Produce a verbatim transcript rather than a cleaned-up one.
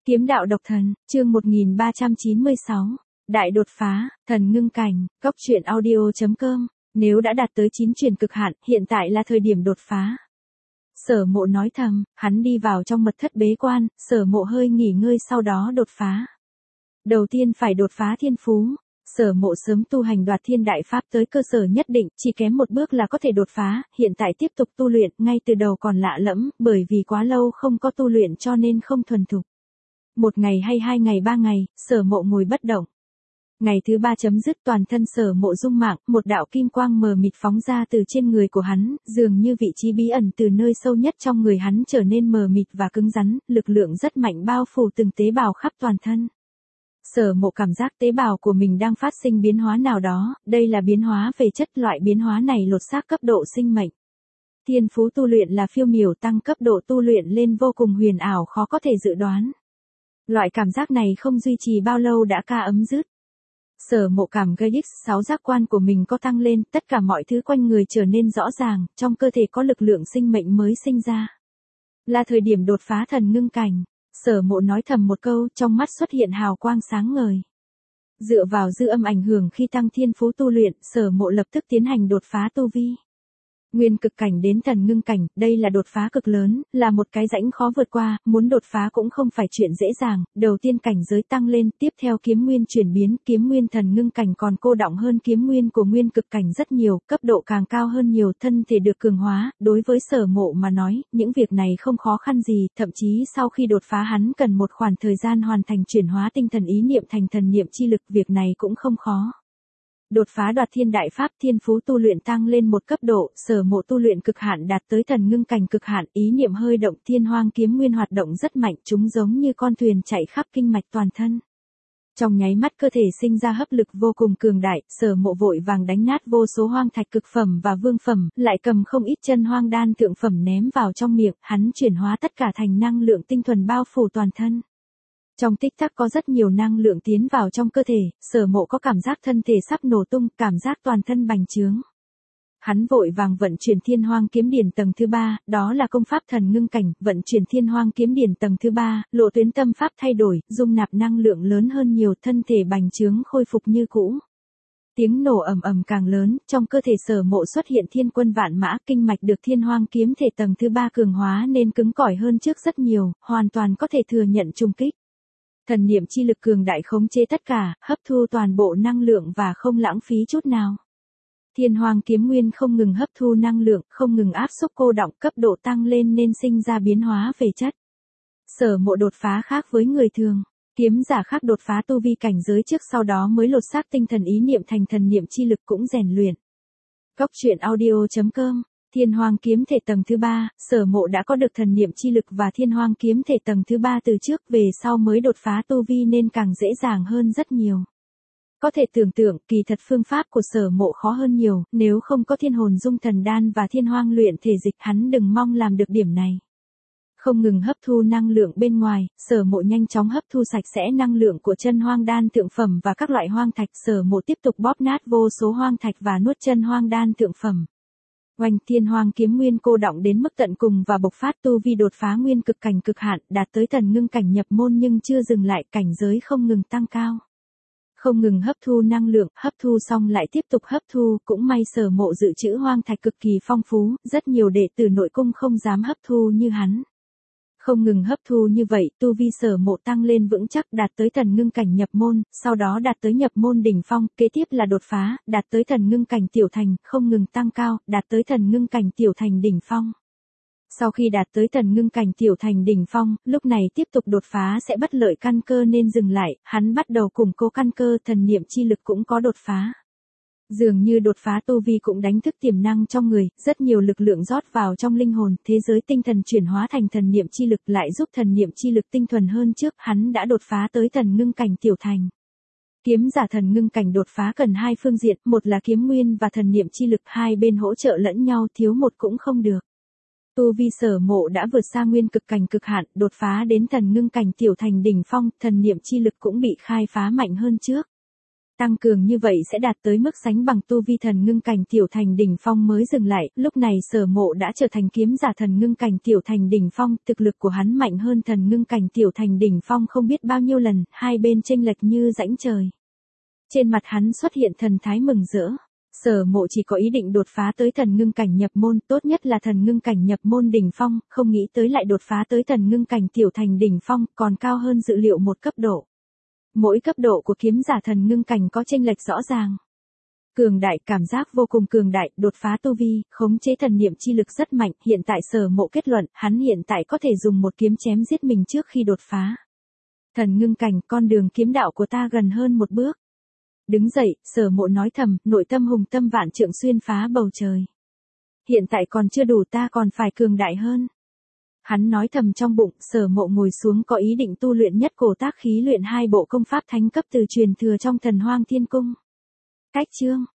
Kiếm đạo độc thần, chương một nghìn ba trăm chín mươi sáu. Đại đột phá, thần ngưng cảnh, góc truyện audio.com. Nếu đã đạt tới chín truyền cực hạn, hiện tại là thời điểm đột phá. Sở Mộ nói thầm, hắn đi vào trong mật thất bế quan, Sở Mộ hơi nghỉ ngơi sau đó đột phá. Đầu tiên phải đột phá thiên phú. Sở Mộ sớm tu hành Đoạt Thiên Đại Pháp tới cơ sở nhất định, chỉ kém một bước là có thể đột phá, hiện tại tiếp tục tu luyện, ngay từ đầu còn lạ lẫm, bởi vì quá lâu không có tu luyện cho nên không thuần thục. Một ngày hay hai ngày ba ngày, Sở Mộ ngồi bất động. Ngày thứ ba chấm dứt, toàn thân Sở Mộ rung mạng, một đạo kim quang mờ mịt phóng ra từ trên người của hắn, dường như vị trí bí ẩn từ nơi sâu nhất trong người hắn trở nên mờ mịt và cứng rắn, lực lượng rất mạnh bao phủ từng tế bào khắp toàn thân. Sở Mộ cảm giác tế bào của mình đang phát sinh biến hóa nào đó, đây là biến hóa về chất, loại biến hóa này lột xác cấp độ sinh mệnh. Thiên phú tu luyện là phiêu miểu, tăng cấp độ tu luyện lên vô cùng huyền ảo, khó có thể dự đoán. Loại cảm giác này không duy trì bao lâu đã ca ấm dứt. Sở Mộ cảm gây ích sáu giác quan của mình có tăng lên, tất cả mọi thứ quanh người trở nên rõ ràng, trong cơ thể có lực lượng sinh mệnh mới sinh ra. Là thời điểm đột phá thần ngưng cảnh. Sở Mộ nói thầm một câu, trong mắt xuất hiện hào quang sáng ngời. Dựa vào dư âm ảnh hưởng khi tăng thiên phú tu luyện, Sở Mộ lập tức tiến hành đột phá tu vi. Nguyên cực cảnh đến thần ngưng cảnh, đây là đột phá cực lớn, là một cái rãnh khó vượt qua, muốn đột phá cũng không phải chuyện dễ dàng, đầu tiên cảnh giới tăng lên, tiếp theo kiếm nguyên chuyển biến, kiếm nguyên thần ngưng cảnh còn cô đọng hơn kiếm nguyên của nguyên cực cảnh rất nhiều, cấp độ càng cao hơn nhiều, thân thể được cường hóa, đối với Sở Mộ mà nói, những việc này không khó khăn gì, thậm chí sau khi đột phá hắn cần một khoảng thời gian hoàn thành chuyển hóa tinh thần ý niệm thành thần niệm chi lực, việc này cũng không khó. Đột phá Đoạt Thiên Đại Pháp, thiên phú tu luyện tăng lên một cấp độ, Sở Mộ tu luyện cực hạn đạt tới thần ngưng cảnh cực hạn, ý niệm hơi động, thiên hoang kiếm nguyên hoạt động rất mạnh, chúng giống như con thuyền chạy khắp kinh mạch toàn thân. Trong nháy mắt cơ thể sinh ra hấp lực vô cùng cường đại, Sở Mộ vội vàng đánh nát vô số hoang thạch cực phẩm và vương phẩm, lại cầm không ít chân hoang đan thượng phẩm ném vào trong miệng, hắn chuyển hóa tất cả thành năng lượng tinh thuần bao phủ toàn thân. Trong tích tắc có rất nhiều năng lượng tiến vào trong cơ thể, Sở Mộ có cảm giác thân thể sắp nổ tung, cảm giác toàn thân bành trướng. Hắn vội vàng vận chuyển Thiên Hoang Kiếm Điển tầng thứ ba, đó là công pháp thần ngưng cảnh, vận chuyển Thiên Hoang Kiếm Điển tầng thứ ba, lộ tuyến tâm pháp thay đổi, dung nạp năng lượng lớn hơn nhiều, thân thể bành trướng khôi phục như cũ. Tiếng nổ ầm ầm càng lớn, trong cơ thể Sở Mộ xuất hiện thiên quân vạn mã, kinh mạch được Thiên Hoang Kiếm thể tầng thứ ba cường hóa nên cứng cỏi hơn trước rất nhiều, hoàn toàn có thể thừa nhận trùng kích. Thần niệm chi lực cường đại khống chế tất cả, hấp thu toàn bộ năng lượng và không lãng phí chút nào. Thiên Hoang Kiếm Nguyên không ngừng hấp thu năng lượng, không ngừng áp xúc cô đọng, cấp độ tăng lên nên sinh ra biến hóa về chất. Sở Mộ đột phá khác với người thường. Kiếm giả khác đột phá tu vi cảnh giới trước sau đó mới lột xác tinh thần ý niệm thành thần niệm chi lực cũng rèn luyện. Góc truyện audio.com. Thiên Hoang Kiếm thể tầng thứ ba, Sở Mộ đã có được thần niệm chi lực và Thiên Hoang Kiếm thể tầng thứ ba từ trước, về sau mới đột phá tu vi nên càng dễ dàng hơn rất nhiều. Có thể tưởng tượng, kỳ thật phương pháp của Sở Mộ khó hơn nhiều, nếu không có Thiên Hồn Dung Thần Đan và Thiên Hoang luyện thể dịch, hắn đừng mong làm được điểm này. Không ngừng hấp thu năng lượng bên ngoài, Sở Mộ nhanh chóng hấp thu sạch sẽ năng lượng của chân hoang đan thượng phẩm và các loại hoang thạch, Sở Mộ tiếp tục bóp nát vô số hoang thạch và nuốt chân hoang đan thượng phẩm. Oanh, Thiên Hoang Kiếm Nguyên cô đọng đến mức tận cùng và bộc phát tu vi đột phá nguyên cực cảnh cực hạn, đạt tới thần ngưng cảnh nhập môn nhưng chưa dừng lại, cảnh giới không ngừng tăng cao. Không ngừng hấp thu năng lượng, hấp thu xong lại tiếp tục hấp thu, cũng may Sở Mộ dự trữ hoang thạch cực kỳ phong phú, rất nhiều đệ tử nội cung không dám hấp thu như hắn. Không ngừng hấp thu như vậy, tu vi Sở Mộ tăng lên vững chắc, đạt tới thần ngưng cảnh nhập môn, sau đó đạt tới nhập môn đỉnh phong, kế tiếp là đột phá, đạt tới thần ngưng cảnh tiểu thành, không ngừng tăng cao, đạt tới thần ngưng cảnh tiểu thành đỉnh phong. Sau khi đạt tới thần ngưng cảnh tiểu thành đỉnh phong, lúc này tiếp tục đột phá sẽ bất lợi căn cơ nên dừng lại, hắn bắt đầu củng cố căn cơ, thần niệm chi lực cũng có đột phá. Dường như đột phá tu vi cũng đánh thức tiềm năng trong người, rất nhiều lực lượng rót vào trong linh hồn, thế giới tinh thần chuyển hóa thành thần niệm chi lực lại giúp thần niệm chi lực tinh thuần hơn trước, hắn đã đột phá tới thần ngưng cảnh tiểu thành. Kiếm giả thần ngưng cảnh đột phá cần hai phương diện, một là kiếm nguyên và thần niệm chi lực, hai bên hỗ trợ lẫn nhau, thiếu một cũng không được. Tu vi Sở Mộ đã vượt xa nguyên cực cảnh cực hạn, đột phá đến thần ngưng cảnh tiểu thành đỉnh phong, thần niệm chi lực cũng bị khai phá mạnh hơn trước. Tăng cường như vậy sẽ đạt tới mức sánh bằng tu vi thần ngưng cảnh tiểu thành đỉnh phong mới dừng lại, lúc này Sở Mộ đã trở thành kiếm giả thần ngưng cảnh tiểu thành đỉnh phong, thực lực của hắn mạnh hơn thần ngưng cảnh tiểu thành đỉnh phong không biết bao nhiêu lần, hai bên chênh lệch như rãnh trời. Trên mặt hắn xuất hiện thần thái mừng rỡ. Sở Mộ chỉ có ý định đột phá tới thần ngưng cảnh nhập môn, tốt nhất là thần ngưng cảnh nhập môn đỉnh phong, không nghĩ tới lại đột phá tới thần ngưng cảnh tiểu thành đỉnh phong, còn cao hơn dự liệu một cấp độ. Mỗi cấp độ của kiếm giả thần ngưng cảnh có chênh lệch rõ ràng. Cường đại, cảm giác vô cùng cường đại, đột phá tu vi, khống chế thần niệm chi lực rất mạnh, hiện tại Sở Mộ kết luận, hắn hiện tại có thể dùng một kiếm chém giết mình trước khi đột phá. Thần ngưng cảnh, con đường kiếm đạo của ta gần hơn một bước. Đứng dậy, Sở Mộ nói thầm, nội tâm hùng tâm vạn trượng xuyên phá bầu trời. Hiện tại còn chưa đủ, ta còn phải cường đại hơn. Hắn nói thầm trong bụng, Sở Mộ ngồi xuống có ý định tu luyện nhất cổ tác khí luyện hai bộ công pháp thánh cấp từ truyền thừa trong Thần Hoang Thiên Cung. Cách chương